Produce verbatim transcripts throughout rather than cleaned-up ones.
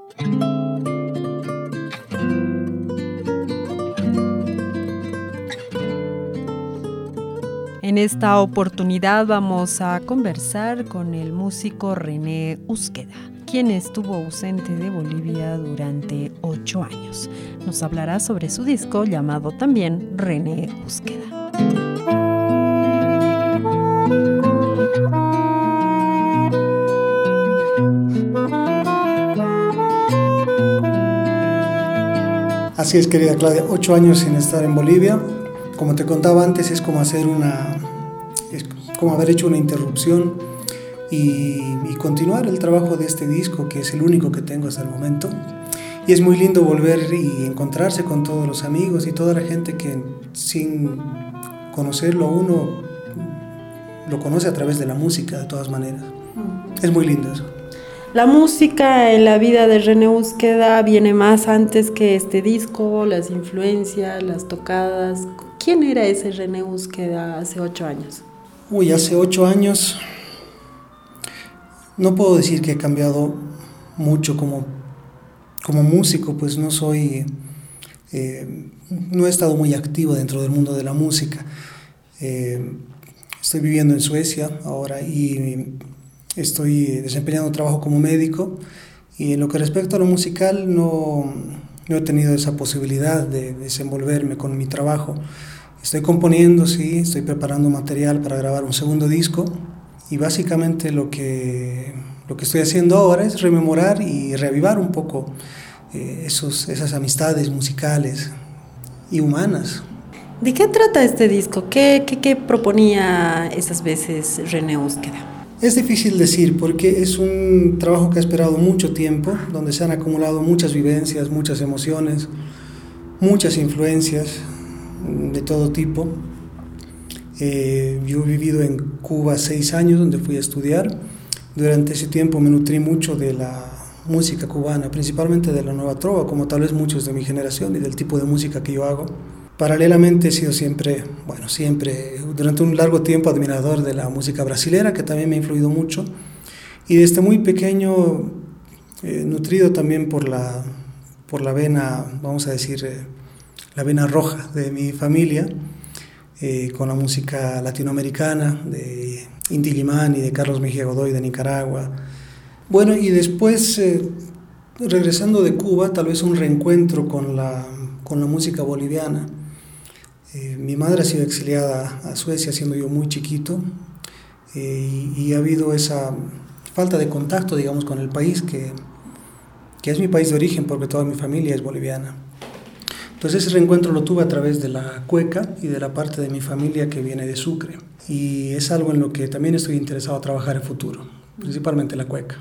En esta oportunidad vamos a conversar con el músico René Úzqueda, quien estuvo ausente de Bolivia durante ocho años. Nos hablará sobre su disco llamado también René Úzqueda. Así es, querida Claudia, ocho años sin estar en Bolivia. Como te contaba antes, es como hacer una, es como haber hecho una interrupción y, y continuar el trabajo de este disco, que es el único que tengo hasta el momento. Y es muy lindo volver y encontrarse con todos los amigos y toda la gente que sin conocerlo a uno lo conoce a través de la música de todas maneras. Es muy lindo eso. La música en la vida de René Úzqueda viene más antes que este disco, las influencias, las tocadas. ¿Quién era ese René Úzqueda hace ocho años? Uy, hace ocho años no puedo decir que he cambiado mucho como, como músico, pues no soy, eh, no he estado muy activo dentro del mundo de la música. Eh, estoy viviendo en Suecia ahora y estoy desempeñando trabajo como médico, y en lo que respecta a lo musical no, no he tenido esa posibilidad de desenvolverme con mi trabajo. Estoy componiendo, sí, estoy preparando material para grabar un segundo disco, y básicamente lo que, lo que estoy haciendo ahora es rememorar y reavivar un poco eh, esos, esas amistades musicales y humanas. ¿De qué trata este disco? ¿Qué, qué, qué proponía esas veces René Úzqueda? Es difícil decir porque es un trabajo que ha esperado mucho tiempo, donde se han acumulado muchas vivencias, muchas emociones, muchas influencias de todo tipo. Eh, yo he vivido en Cuba seis años, donde fui a estudiar. Durante ese tiempo me nutrí mucho de la música cubana, principalmente de la nueva trova, como tal vez muchos de mi generación, y del tipo de música que yo hago. Paralelamente he sido siempre, bueno, siempre, durante un largo tiempo admirador de la música brasilera, que también me ha influido mucho, y desde muy pequeño eh, nutrido también por la, por la vena, vamos a decir, eh, la vena roja de mi familia, eh, con la música latinoamericana, de Inti Illimani, de Carlos Mejía Godoy, de Nicaragua. Bueno, y después, eh, regresando de Cuba, tal vez un reencuentro con la, con la música boliviana. Eh, mi madre ha sido exiliada a Suecia siendo yo muy chiquito, eh, y, y ha habido esa falta de contacto, digamos, con el país, que, que es mi país de origen, porque toda mi familia es boliviana. Entonces ese reencuentro lo tuve a través de la cueca y de la parte de mi familia que viene de Sucre, y es algo en lo que también estoy interesado a trabajar en futuro, principalmente la cueca.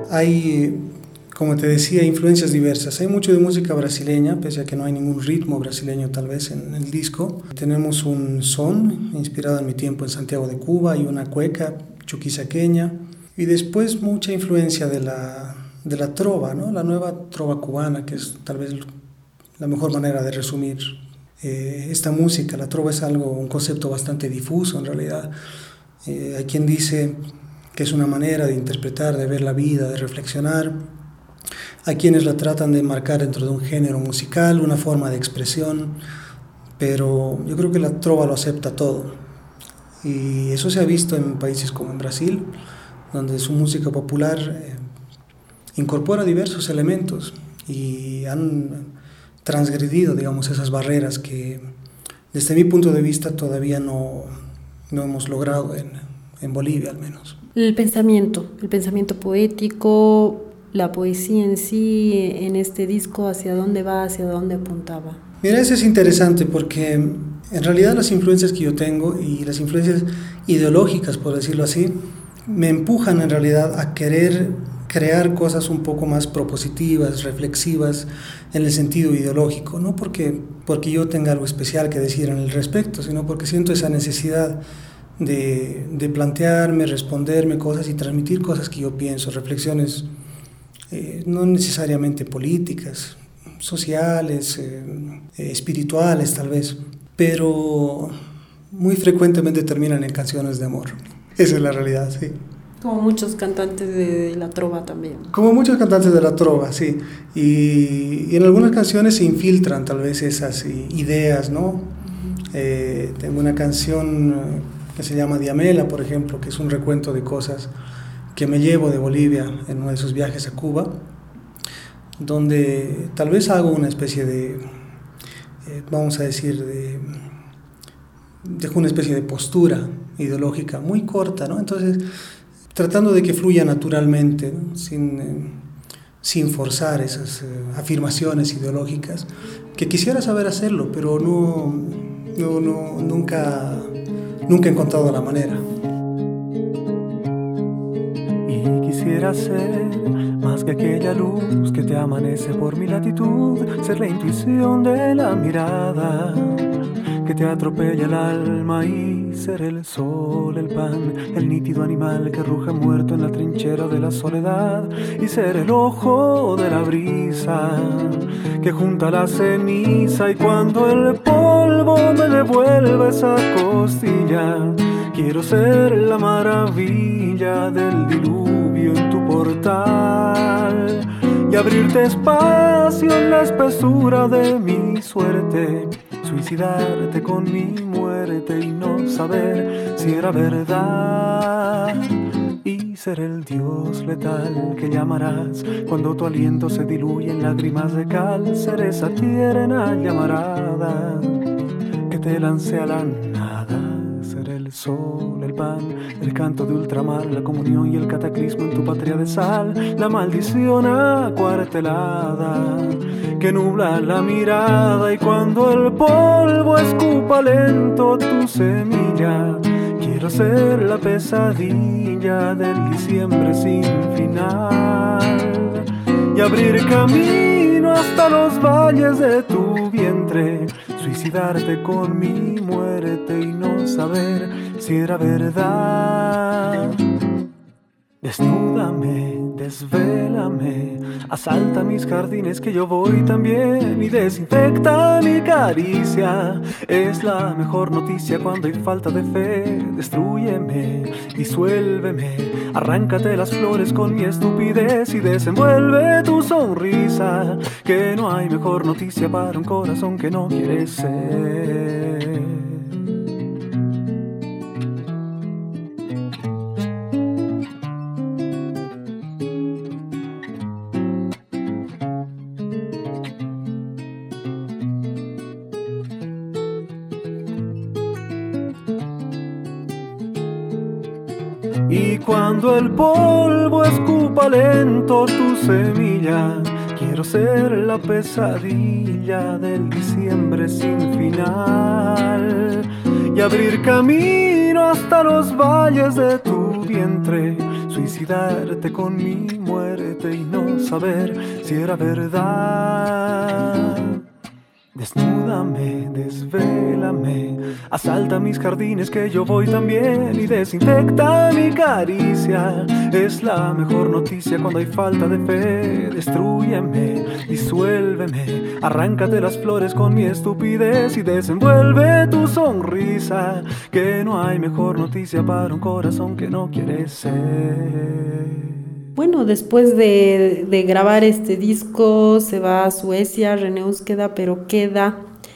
hay, como te decía, influencias diversas. Hay mucho de música brasileña, pese a que no hay ningún ritmo brasileño tal vez en el disco. Tenemos un son inspirado en mi tiempo en Santiago de Cuba y una cueca chuquisaqueña. Y después mucha influencia de la, de la trova, ¿no? La nueva trova cubana, que es tal vez la mejor manera de resumir eh, esta música. La trova es algo, un concepto bastante difuso en realidad. Eh, hay quien dice que es una manera de interpretar, de ver la vida, de reflexionar. Hay quienes la tratan de marcar dentro de un género musical, una forma de expresión, pero yo creo que la trova lo acepta todo. Y eso se ha visto en países como en Brasil, donde su música popular eh, incorpora diversos elementos y han transgredido, digamos, esas barreras que desde mi punto de vista todavía no, no hemos logrado en, en Bolivia al menos. El pensamiento, el pensamiento poético, la poesía en sí, en este disco, ¿hacia dónde va, hacia dónde apuntaba? Mira, eso es interesante porque en realidad las influencias que yo tengo y las influencias ideológicas, por decirlo así, me empujan en realidad a querer crear cosas un poco más propositivas, reflexivas en el sentido ideológico, no porque, porque yo tenga algo especial que decir en el respecto, sino porque siento esa necesidad de, de plantearme, responderme cosas y transmitir cosas que yo pienso, reflexiones eh, no necesariamente políticas, sociales, eh, espirituales tal vez, pero muy frecuentemente terminan en canciones de amor. Esa es la realidad, sí. Como muchos cantantes de la trova también. Como muchos cantantes de la trova, sí. Y, y en algunas canciones se infiltran tal vez esas ideas, ¿no? Uh-huh. Eh, tengo una canción que se llama Diamela, por ejemplo, que es un recuento de cosas que me llevo de Bolivia en uno de esos viajes a Cuba, donde tal vez hago una especie de, eh, vamos a decir, de, dejo una especie de postura ideológica muy corta, ¿no? Entonces, tratando de que fluya naturalmente, ¿no? sin, eh, sin forzar esas eh, afirmaciones ideológicas, que quisiera saber hacerlo, pero no, no, no, nunca, nunca he encontrado la manera. Y quisiera ser más que aquella luz que te amanece por mi latitud, ser la intuición de la mirada que te atropella el alma y ser el sol, el pan, el nítido animal que ruge muerto en la trinchera de la soledad y ser el ojo de la brisa que junta la ceniza y cuando el polvo me devuelve esa costilla quiero ser la maravilla del diluvio en tu portal y abrirte espacio en la espesura de mi suerte, suicidarte con mi muerte y no saber si era verdad y ser el dios letal que llamarás cuando tu aliento se diluye en lágrimas de cal, ser esa tierna llamarada que te lance a la nada, ser el sol, el pan, el canto de ultramar, la comunión y el cataclismo en tu patria de sal, la maldición acuartelada que nubla la mirada y cuando el polvo escupa lento tu semilla quiero ser la pesadilla del diciembre sin final y abrir camino hasta los valles de tu vientre, suicidarte con mi muerte y no saber si era verdad. Desnúdame, desvélame, asalta mis jardines que yo voy también y desinfecta mi caricia. Es la mejor noticia cuando hay falta de fe. Destrúyeme, disuélveme, arráncate las flores con mi estupidez y desenvuelve tu sonrisa. Que no hay mejor noticia para un corazón que no quiere ser. Y cuando el polvo escupa lento tu semilla, quiero ser la pesadilla del diciembre sin final y abrir camino hasta los valles de tu vientre, suicidarte con mi muerte saber si era verdad. Desnúdame, desvélame, asalta mis jardines que yo voy también y desinfecta mi caricia. Es la mejor noticia cuando hay falta de fe. Destrúyeme, disuélveme, arráncate las flores con mi estupidez y desenvuelve tu sonrisa. Que no hay mejor noticia para un corazón que no quiere ser. Bueno, después de, de grabar este disco se va a Suecia, René Úzqueda, pero queda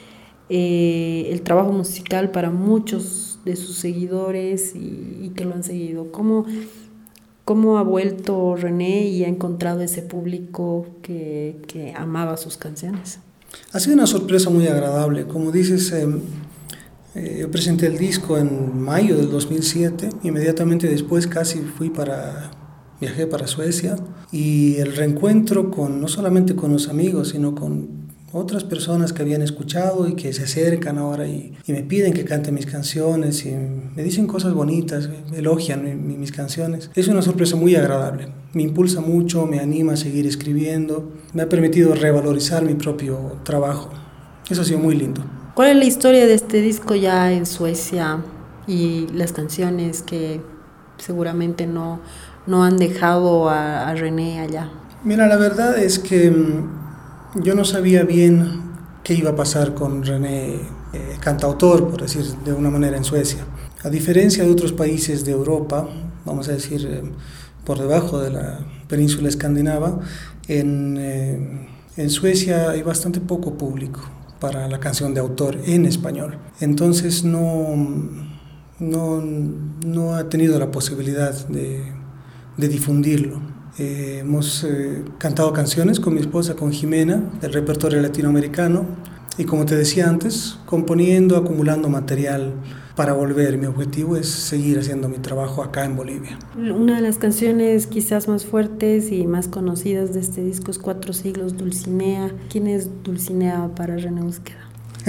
eh, el trabajo musical para muchos de sus seguidores y, y que lo han seguido. ¿Cómo, ¿Cómo ha vuelto René y ha encontrado ese público que, que amaba sus canciones? Ha sido una sorpresa muy agradable. Como dices, eh, eh, yo presenté el disco en mayo del dos mil siete, inmediatamente después casi fui para... Viajé para Suecia y el reencuentro con, no solamente con los amigos, sino con otras personas que habían escuchado y que se acercan ahora y, y me piden que cante mis canciones y me dicen cosas bonitas, me elogian mi, mis canciones. Es una sorpresa muy agradable, me impulsa mucho, me anima a seguir escribiendo, me ha permitido revalorizar mi propio trabajo. Eso ha sido muy lindo. ¿Cuál es la historia de este disco ya en Suecia y las canciones que seguramente no... no han dejado a, a René allá? Mira, la verdad es que mmm, yo no sabía bien qué iba a pasar con René, eh, cantautor, por decir de una manera, en Suecia. A diferencia de otros países de Europa, vamos a decir, eh, por debajo de la península escandinava, en, eh, en Suecia hay bastante poco público para la canción de autor en español. Entonces no, no, no ha tenido la posibilidad de... de difundirlo. Eh, hemos eh, cantado canciones con mi esposa, con Jimena, del repertorio latinoamericano, y como te decía antes, componiendo, acumulando material para volver. Mi objetivo es seguir haciendo mi trabajo acá en Bolivia. Una de las canciones quizás más fuertes y más conocidas de este disco es Cuatro Siglos, Dulcinea. ¿Quién es Dulcinea para René Úzqueda?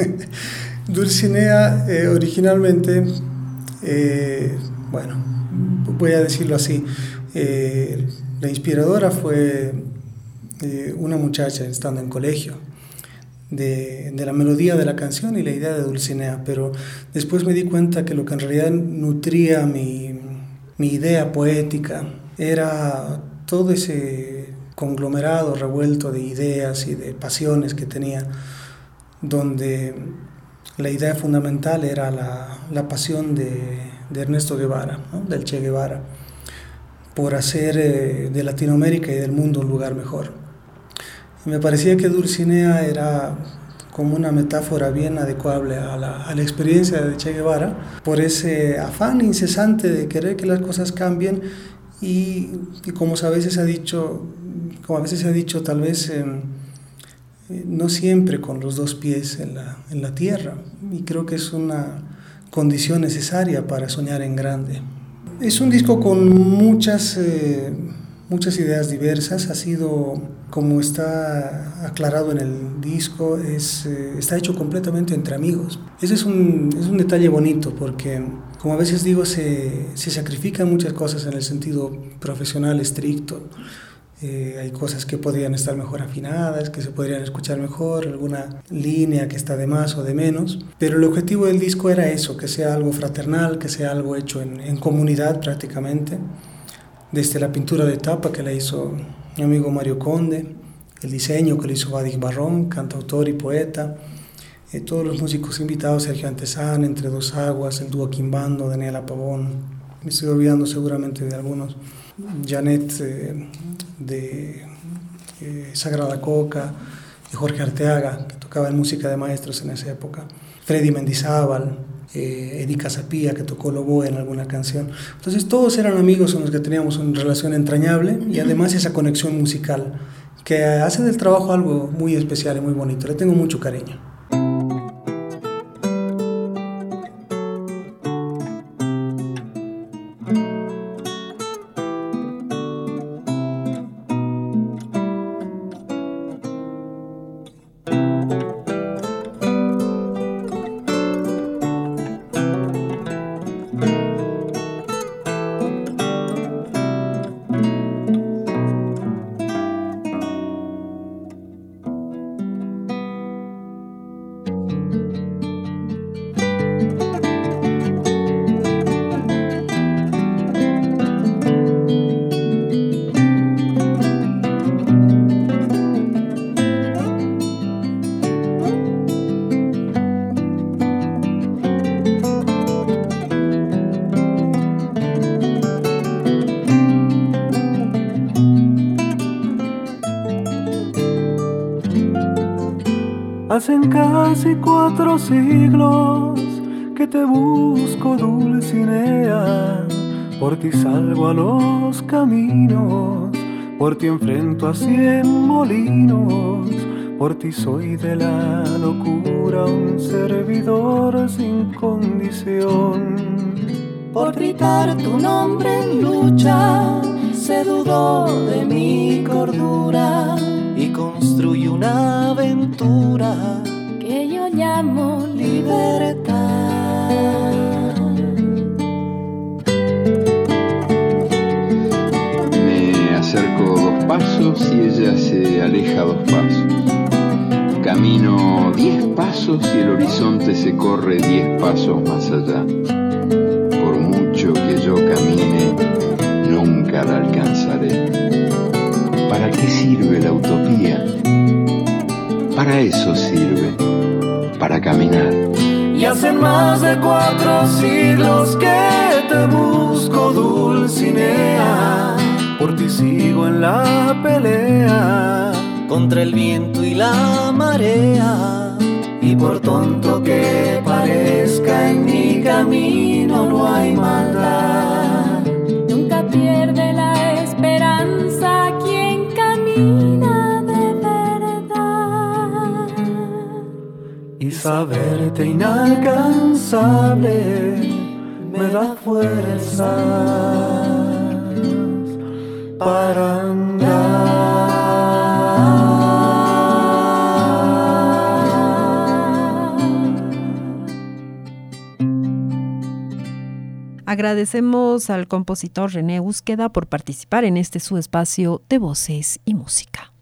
Dulcinea, eh, originalmente, eh, bueno, voy a decirlo así, Eh, la inspiradora fue eh, una muchacha estando en colegio de, de la melodía de la canción y la idea de Dulcinea, pero después me di cuenta que lo que en realidad nutría mi, mi idea poética era todo ese conglomerado revuelto de ideas y de pasiones que tenía, donde la idea fundamental era la, la pasión de, de Ernesto Guevara, ¿no? Del Che Guevara, por hacer eh, de Latinoamérica y del mundo un lugar mejor. Y me parecía que Dulcinea era como una metáfora bien adecuable a la, a la experiencia de Che Guevara, por ese afán incesante de querer que las cosas cambien y, y como a veces ha dicho, como a veces se ha dicho, tal vez eh, no siempre con los dos pies en la, en la tierra, y creo que es una condición necesaria para soñar en grande. Es un disco con muchas, eh, muchas ideas diversas. Ha sido, como está aclarado en el disco, es, eh, está hecho completamente entre amigos. Ese es un, es un detalle bonito porque, como a veces digo, se, se sacrifican muchas cosas en el sentido profesional estricto. Eh, hay cosas que podrían estar mejor afinadas, que se podrían escuchar mejor, alguna línea que está de más o de menos, pero el objetivo del disco era eso, que sea algo fraternal, que sea algo hecho en, en comunidad prácticamente, desde la pintura de tapa que la hizo mi amigo Mario Conde, el diseño que lo hizo Vadig Barrón, cantautor y poeta, eh, todos los músicos invitados, Sergio Antezán, Entre Dos Aguas, el dúo Quimbando, Daniela Pavón, me estoy olvidando seguramente de algunos, Janet eh, de eh, Sagrada Coca, de Jorge Arteaga, que tocaba en música de maestros en esa época, Freddy Mendizábal, eh, Erika Zapía, que tocó el oboe en alguna canción. Entonces todos eran amigos con los que teníamos una relación entrañable y además esa conexión musical que hace del trabajo algo muy especial y muy bonito. Le tengo mucho cariño. Hacen casi cuatro siglos que te busco, Dulcinea. Por ti salgo a los caminos, por ti enfrento a cien molinos, por ti soy de la locura un servidor sin condición. Por gritar tu nombre en lucha, se dudó de mi cordura y construye una aventura que yo llamo libertad. Me acerco dos pasos y ella se aleja dos pasos. Camino diez pasos y el horizonte se corre diez pasos más allá. Por mucho que yo camine, nunca la alcanzaré. ¿Para qué sirve la utopía? Para eso sirve, para caminar. Y hacen más de cuatro siglos que te busco, Dulcinea. Por ti sigo en la pelea contra el viento y la marea. Y por tonto que parezca, en mi camino no hay maldad. Nunca pierde la esperanza quien camina de verdad. Y saberte inalcanzable me da fuerzas para andar. Agradecemos al compositor René Úzqueda por participar en este su espacio de voces y música.